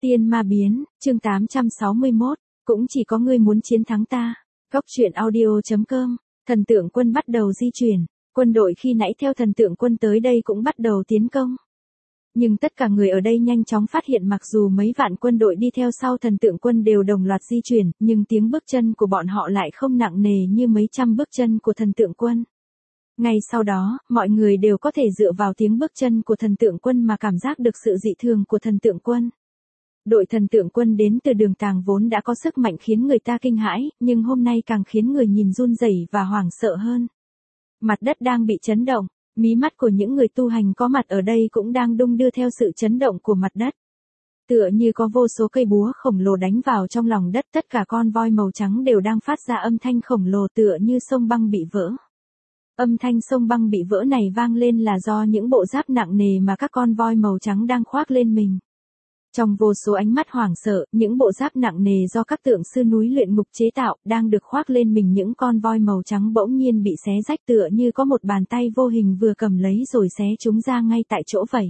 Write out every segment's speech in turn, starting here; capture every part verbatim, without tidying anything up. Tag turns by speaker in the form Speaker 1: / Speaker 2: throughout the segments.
Speaker 1: Tiên ma biến, chương tám trăm sáu mươi mốt, cũng chỉ có ngươi muốn chiến thắng ta. Góc truyện audio chấm com, thần tượng quân bắt đầu di chuyển, quân đội khi nãy theo thần tượng quân tới đây cũng bắt đầu tiến công. Nhưng tất cả người ở đây nhanh chóng phát hiện mặc dù mấy vạn quân đội đi theo sau thần tượng quân đều đồng loạt di chuyển, nhưng tiếng bước chân của bọn họ lại không nặng nề như mấy trăm bước chân của thần tượng quân. Ngay sau đó, mọi người đều có thể dựa vào tiếng bước chân của thần tượng quân mà cảm giác được sự dị thường của thần tượng quân. Đội thần tượng quân đến từ đường tàng vốn đã có sức mạnh khiến người ta kinh hãi, nhưng hôm nay càng khiến người nhìn run rẩy và hoảng sợ hơn. Mặt đất đang bị chấn động, mí mắt của những người tu hành có mặt ở đây cũng đang đung đưa theo sự chấn động của mặt đất. Tựa như có vô số cây búa khổng lồ đánh vào trong lòng đất, tất cả con voi màu trắng đều đang phát ra âm thanh khổng lồ tựa như sông băng bị vỡ. Âm thanh sông băng bị vỡ này vang lên là do những bộ giáp nặng nề mà các con voi màu trắng đang khoác lên mình. Trong vô số ánh mắt hoảng sợ, những bộ giáp nặng nề do các tượng sư núi luyện ngục chế tạo, đang được khoác lên mình những con voi màu trắng bỗng nhiên bị xé rách tựa như có một bàn tay vô hình vừa cầm lấy rồi xé chúng ra ngay tại chỗ vậy.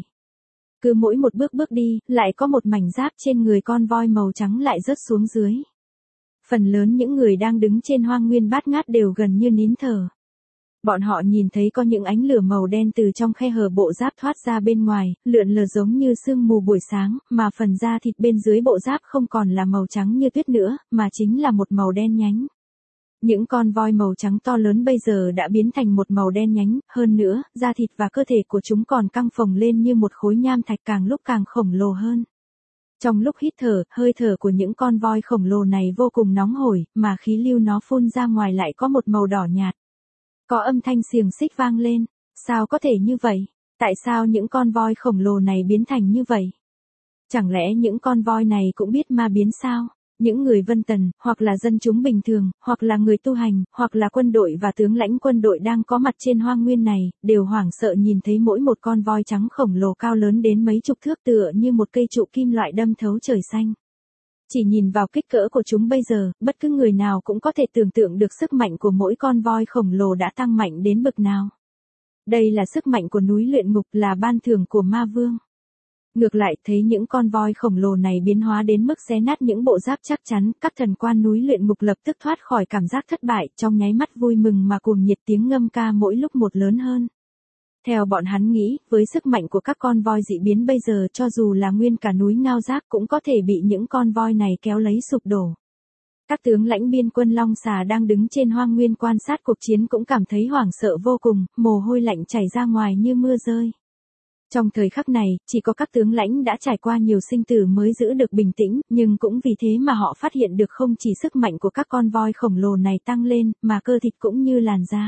Speaker 1: Cứ mỗi một bước bước đi, lại có một mảnh giáp trên người con voi màu trắng lại rớt xuống dưới. Phần lớn những người đang đứng trên hoang nguyên bát ngát đều gần như nín thở. Bọn họ nhìn thấy có những ánh lửa màu đen từ trong khe hở bộ giáp thoát ra bên ngoài, lượn lờ giống như sương mù buổi sáng, mà phần da thịt bên dưới bộ giáp không còn là màu trắng như tuyết nữa, mà chính là một màu đen nhánh. Những con voi màu trắng to lớn bây giờ đã biến thành một màu đen nhánh, hơn nữa, da thịt và cơ thể của chúng còn căng phồng lên như một khối nham thạch càng lúc càng khổng lồ hơn. Trong lúc hít thở, hơi thở của những con voi khổng lồ này vô cùng nóng hổi, mà khí lưu nó phun ra ngoài lại có một màu đỏ nhạt. Có âm thanh xiềng xích vang lên, sao có thể như vậy? Tại sao những con voi khổng lồ này biến thành như vậy? Chẳng lẽ những con voi này cũng biết ma biến sao? Những người Vân Tần, hoặc là dân chúng bình thường, hoặc là người tu hành, hoặc là quân đội và tướng lãnh quân đội đang có mặt trên hoang nguyên này, đều hoảng sợ nhìn thấy mỗi một con voi trắng khổng lồ cao lớn đến mấy chục thước tựa như một cây trụ kim loại đâm thấu trời xanh. Chỉ nhìn vào kích cỡ của chúng bây giờ, bất cứ người nào cũng có thể tưởng tượng được sức mạnh của mỗi con voi khổng lồ đã tăng mạnh đến bậc nào. Đây là sức mạnh của núi luyện ngục, là ban thưởng của ma vương. Ngược lại, thấy những con voi khổng lồ này biến hóa đến mức xé nát những bộ giáp chắc chắn, các thần quan núi luyện ngục lập tức thoát khỏi cảm giác thất bại, trong nháy mắt vui mừng mà cuồng nhiệt tiếng ngâm ca mỗi lúc một lớn hơn. Theo bọn hắn nghĩ, với sức mạnh của các con voi dị biến bây giờ, cho dù là nguyên cả núi Ngao Giác cũng có thể bị những con voi này kéo lấy sụp đổ. Các tướng lãnh biên quân Long Xà đang đứng trên hoang nguyên quan sát cuộc chiến cũng cảm thấy hoảng sợ vô cùng, mồ hôi lạnh chảy ra ngoài như mưa rơi. Trong thời khắc này, chỉ có các tướng lãnh đã trải qua nhiều sinh tử mới giữ được bình tĩnh, nhưng cũng vì thế mà họ phát hiện được không chỉ sức mạnh của các con voi khổng lồ này tăng lên, mà cơ thịt cũng như làn da.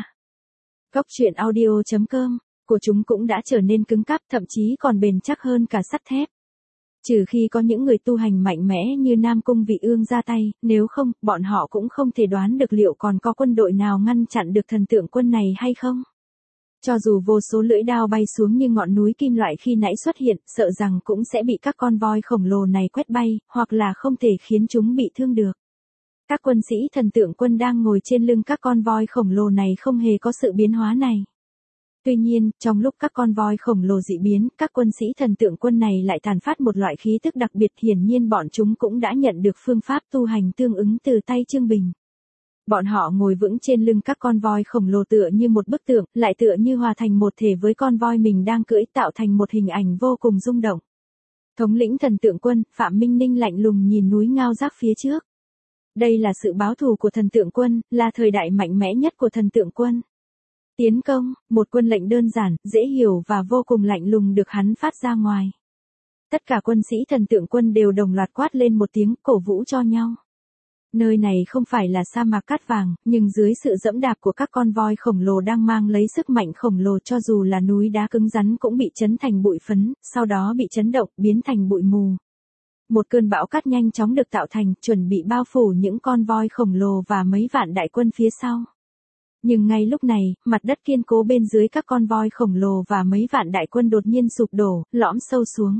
Speaker 1: Góc truyện audio chấm com của chúng cũng đã trở nên cứng cáp, thậm chí còn bền chắc hơn cả sắt thép. Trừ khi có những người tu hành mạnh mẽ như Nam Cung Vị Ương ra tay, nếu không, bọn họ cũng không thể đoán được liệu còn có quân đội nào ngăn chặn được thần tượng quân này hay không. Cho dù vô số lưỡi đao bay xuống như ngọn núi kim loại khi nãy xuất hiện, sợ rằng cũng sẽ bị các con voi khổng lồ này quét bay, hoặc là không thể khiến chúng bị thương được. Các quân sĩ thần tượng quân đang ngồi trên lưng các con voi khổng lồ này không hề có sự biến hóa này. Tuy nhiên, trong lúc các con voi khổng lồ dị biến, các quân sĩ thần tượng quân này lại tàn phát một loại khí tức đặc biệt, hiển nhiên bọn chúng cũng đã nhận được phương pháp tu hành tương ứng từ tay Trương Bình. Bọn họ ngồi vững trên lưng các con voi khổng lồ tựa như một bức tượng, lại tựa như hòa thành một thể với con voi mình đang cưỡi, tạo thành một hình ảnh vô cùng rung động. Thống lĩnh thần tượng quân, Phạm Minh Ninh lạnh lùng nhìn núi Ngao Giác phía trước. Đây là sự báo thù của thần tượng quân, là thời đại mạnh mẽ nhất của thần tượng quân. Tiến công, một quân lệnh đơn giản, dễ hiểu và vô cùng lạnh lùng được hắn phát ra ngoài. Tất cả quân sĩ thần tượng quân đều đồng loạt quát lên một tiếng, cổ vũ cho nhau. Nơi này không phải là sa mạc cát vàng, nhưng dưới sự dẫm đạp của các con voi khổng lồ đang mang lấy sức mạnh khổng lồ, cho dù là núi đá cứng rắn cũng bị chấn thành bụi phấn, sau đó bị chấn động, biến thành bụi mù. Một cơn bão cát nhanh chóng được tạo thành, chuẩn bị bao phủ những con voi khổng lồ và mấy vạn đại quân phía sau. Nhưng ngay lúc này, mặt đất kiên cố bên dưới các con voi khổng lồ và mấy vạn đại quân đột nhiên sụp đổ, lõm sâu xuống.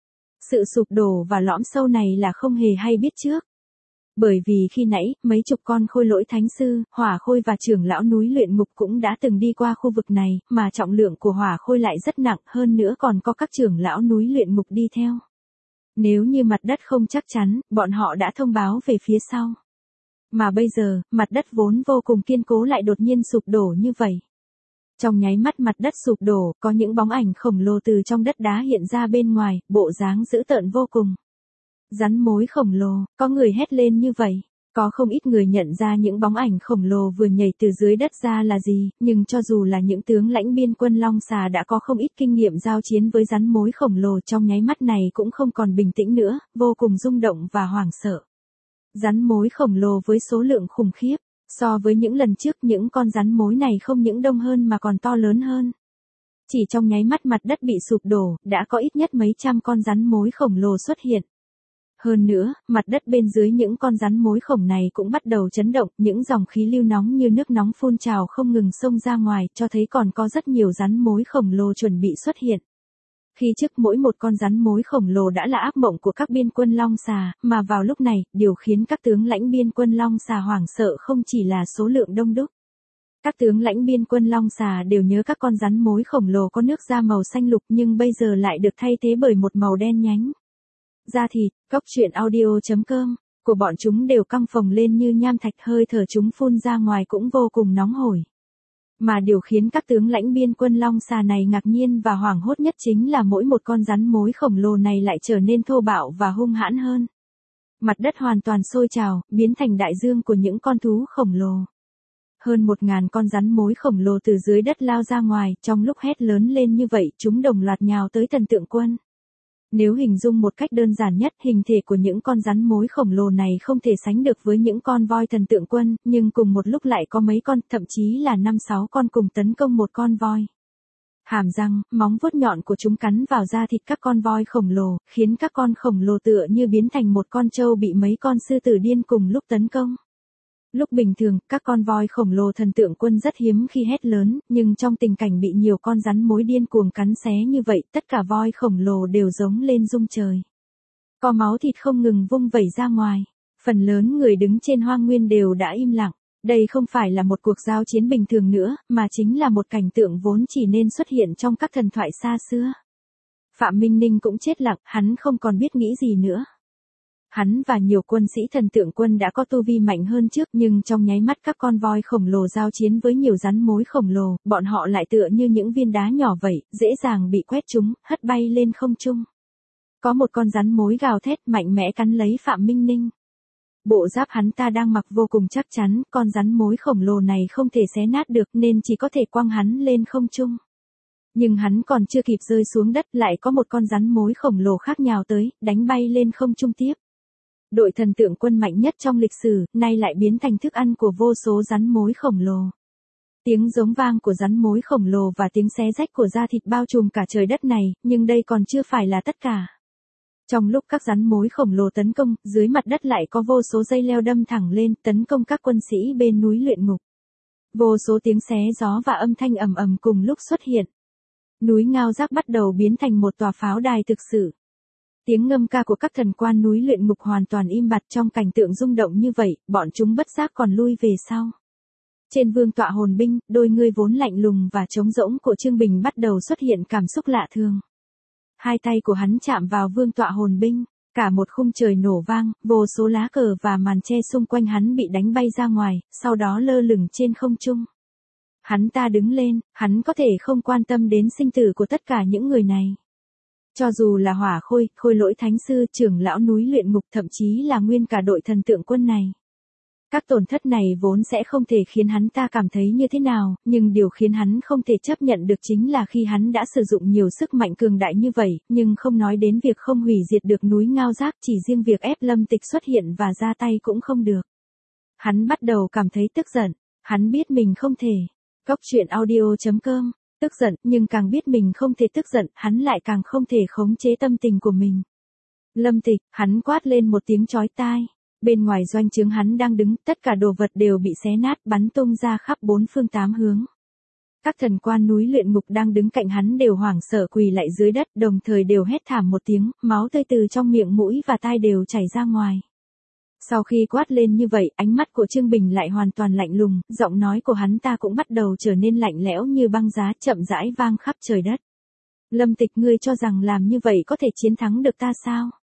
Speaker 1: Sự sụp đổ và lõm sâu này là không hề hay biết trước. Bởi vì khi nãy, mấy chục con khôi lỗi thánh sư, hỏa khôi và trưởng lão núi luyện ngục cũng đã từng đi qua khu vực này, mà trọng lượng của hỏa khôi lại rất nặng, hơn nữa còn có các trưởng lão núi luyện ngục đi theo. Nếu như mặt đất không chắc chắn, bọn họ đã thông báo về phía sau. Mà bây giờ, mặt đất vốn vô cùng kiên cố lại đột nhiên sụp đổ như vậy. Trong nháy mắt mặt đất sụp đổ, có những bóng ảnh khổng lồ từ trong đất đá hiện ra bên ngoài, bộ dáng dữ tợn vô cùng. Rắn mối khổng lồ, có người hét lên như vậy. Có không ít người nhận ra những bóng ảnh khổng lồ vừa nhảy từ dưới đất ra là gì, nhưng cho dù là những tướng lãnh biên quân Long Xà đã có không ít kinh nghiệm giao chiến với rắn mối khổng lồ trong nháy mắt này cũng không còn bình tĩnh nữa, vô cùng rung động và hoảng sợ. Rắn mối khổng lồ với số lượng khủng khiếp, so với những lần trước những con rắn mối này không những đông hơn mà còn to lớn hơn. Chỉ trong nháy mắt mặt đất bị sụp đổ, đã có ít nhất mấy trăm con rắn mối khổng lồ xuất hiện. Hơn nữa, mặt đất bên dưới những con rắn mối khổng này cũng bắt đầu chấn động, những dòng khí lưu nóng như nước nóng phun trào không ngừng xông ra ngoài, cho thấy còn có rất nhiều rắn mối khổng lồ chuẩn bị xuất hiện. Khi trước mỗi một con rắn mối khổng lồ đã là ác mộng của các biên quân Long Xà, mà vào lúc này, điều khiến các tướng lãnh biên quân Long Xà hoảng sợ không chỉ là số lượng đông đúc. Các tướng lãnh biên quân Long Xà đều nhớ các con rắn mối khổng lồ có nước da màu xanh lục nhưng bây giờ lại được thay thế bởi một màu đen nhánh. Da thịt, cốc truyện audio chấm com, của bọn chúng đều căng phồng lên như nham thạch, hơi thở chúng phun ra ngoài cũng vô cùng nóng hổi. Mà điều khiến các tướng lãnh biên quân Long Xà này ngạc nhiên và hoảng hốt nhất chính là mỗi một con rắn mối khổng lồ này lại trở nên thô bạo và hung hãn hơn. Mặt đất hoàn toàn sôi trào, biến thành đại dương của những con thú khổng lồ. Hơn một ngàn con rắn mối khổng lồ từ dưới đất lao ra ngoài, trong lúc hét lớn lên như vậy, chúng đồng loạt nhào tới thần tượng quân. Nếu hình dung một cách đơn giản nhất, hình thể của những con rắn mối khổng lồ này không thể sánh được với những con voi thần tượng quân, nhưng cùng một lúc lại có mấy con, thậm chí là năm sáu con cùng tấn công một con voi. Hàm răng, móng vuốt nhọn của chúng cắn vào da thịt các con voi khổng lồ, khiến các con khổng lồ tựa như biến thành một con trâu bị mấy con sư tử điên cùng lúc tấn công. Lúc bình thường, các con voi khổng lồ thần tượng quân rất hiếm khi hét lớn, nhưng trong tình cảnh bị nhiều con rắn mối điên cuồng cắn xé như vậy, tất cả voi khổng lồ đều giống lên rung trời. Có máu thịt không ngừng vung vẩy ra ngoài. Phần lớn người đứng trên hoang nguyên đều đã im lặng. Đây không phải là một cuộc giao chiến bình thường nữa, mà chính là một cảnh tượng vốn chỉ nên xuất hiện trong các thần thoại xa xưa. Phạm Minh Ninh cũng chết lặng, hắn không còn biết nghĩ gì nữa. Hắn và nhiều quân sĩ thần tượng quân đã có tu vi mạnh hơn trước, nhưng trong nháy mắt các con voi khổng lồ giao chiến với nhiều rắn mối khổng lồ, bọn họ lại tựa như những viên đá nhỏ vậy, dễ dàng bị quét chúng, hất bay lên không trung. Có một con rắn mối gào thét mạnh mẽ cắn lấy Phạm Minh Ninh. Bộ giáp hắn ta đang mặc vô cùng chắc chắn, con rắn mối khổng lồ này không thể xé nát được nên chỉ có thể quăng hắn lên không trung. Nhưng hắn còn chưa kịp rơi xuống đất, lại có một con rắn mối khổng lồ khác nhào tới, đánh bay lên không trung tiếp. Đội thần tượng quân mạnh nhất trong lịch sử, nay lại biến thành thức ăn của vô số rắn mối khổng lồ. Tiếng giống vang của rắn mối khổng lồ và tiếng xé rách của da thịt bao trùm cả trời đất này, nhưng đây còn chưa phải là tất cả. Trong lúc các rắn mối khổng lồ tấn công, dưới mặt đất lại có vô số dây leo đâm thẳng lên, tấn công các quân sĩ bên núi luyện ngục. Vô số tiếng xé gió và âm thanh ầm ầm cùng lúc xuất hiện. Núi Ngao Giác bắt đầu biến thành một tòa pháo đài thực sự. Tiếng ngâm ca của các thần quan núi luyện ngục hoàn toàn im bặt trong cảnh tượng rung động như vậy, bọn chúng bất giác còn lui về sau. Trên vương tọa hồn binh, đôi ngươi vốn lạnh lùng và trống rỗng của Trương Bình bắt đầu xuất hiện cảm xúc lạ thường. Hai tay của hắn chạm vào vương tọa hồn binh, cả một khung trời nổ vang, vô số lá cờ và màn che xung quanh hắn bị đánh bay ra ngoài, sau đó lơ lửng trên không trung. Hắn ta đứng lên, hắn có thể không quan tâm đến sinh tử của tất cả những người này. Cho dù là Hỏa Khôi, Khôi Lỗi Thánh Sư, trưởng lão núi luyện ngục, thậm chí là nguyên cả đội thần tượng quân này. Các tổn thất này vốn sẽ không thể khiến hắn ta cảm thấy như thế nào, nhưng điều khiến hắn không thể chấp nhận được chính là khi hắn đã sử dụng nhiều sức mạnh cường đại như vậy, nhưng không nói đến việc không hủy diệt được núi Ngao Giác, chỉ riêng việc ép Lâm Tịch xuất hiện và ra tay cũng không được. Hắn bắt đầu cảm thấy tức giận, hắn biết mình không thể. Cốc truyện audio chấm com, tức giận, nhưng càng biết mình không thể tức giận, hắn lại càng không thể khống chế tâm tình của mình. Lâm Tịch, hắn quát lên một tiếng chói tai. Bên ngoài doanh trướng hắn đang đứng, tất cả đồ vật đều bị xé nát, bắn tung ra khắp bốn phương tám hướng. Các thần quan núi luyện ngục đang đứng cạnh hắn đều hoảng sợ quỳ lại dưới đất, đồng thời đều hét thảm một tiếng, máu tươi từ trong miệng mũi và tai đều chảy ra ngoài. Sau khi quát lên như vậy, ánh mắt của Trương Bình lại hoàn toàn lạnh lùng, giọng nói của hắn ta cũng bắt đầu trở nên lạnh lẽo như băng giá, chậm rãi vang khắp trời đất. Lâm Tịch, ngươi cho rằng làm như vậy có thể chiến thắng được ta sao?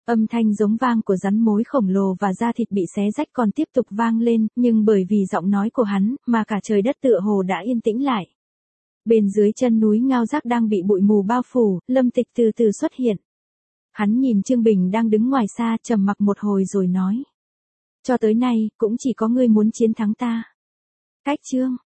Speaker 1: Âm thanh giống vang của rắn mối khổng lồ và da thịt bị xé rách còn tiếp tục vang lên, nhưng bởi vì giọng nói của hắn, mà cả trời đất tựa hồ đã yên tĩnh lại. Bên dưới chân núi Ngao Giác đang bị bụi mù bao phủ, Lâm Tịch từ từ xuất hiện. Hắn nhìn Trương Bình đang đứng ngoài xa, trầm mặc một hồi rồi nói. Cho tới nay, cũng chỉ có ngươi muốn chiến thắng ta. Cách Trương,